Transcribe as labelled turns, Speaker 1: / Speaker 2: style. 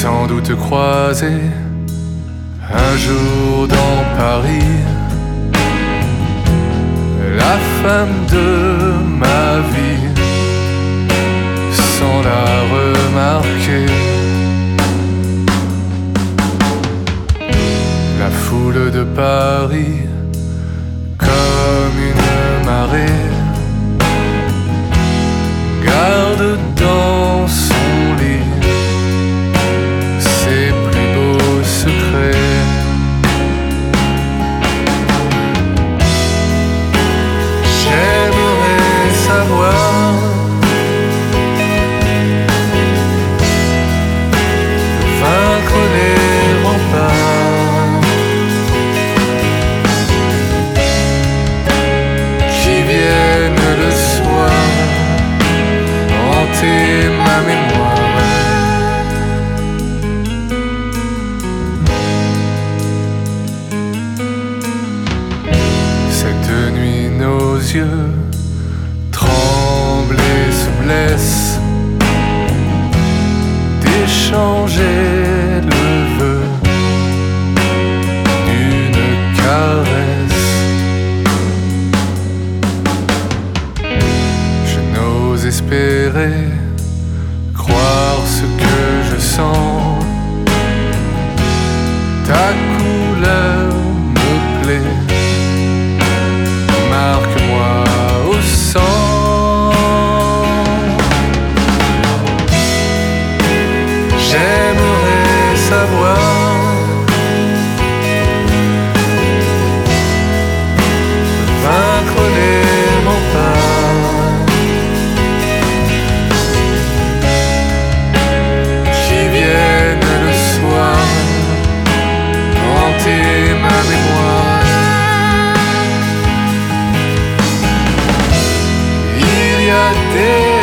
Speaker 1: sans doute croisé un jour dans Paris la femme de ma vie, sans la remarquer. La foule de Paris, comme une marée, garde dans son lit ses plus beaux secrets. J'aimerais savoir vaincre les remparts qui viennent le soir hanter ma mémoire. Cette nuit nos yeux tremblent et se blessent d'échanger le vœu d'une caresse. Je n'ose espérer croire ce que je sens. Ta couleur me plaît, marque-moi au sang. J'aimerais savoir vaincre les remparts qui viennent le soir hanter ma mémoire. Il y a des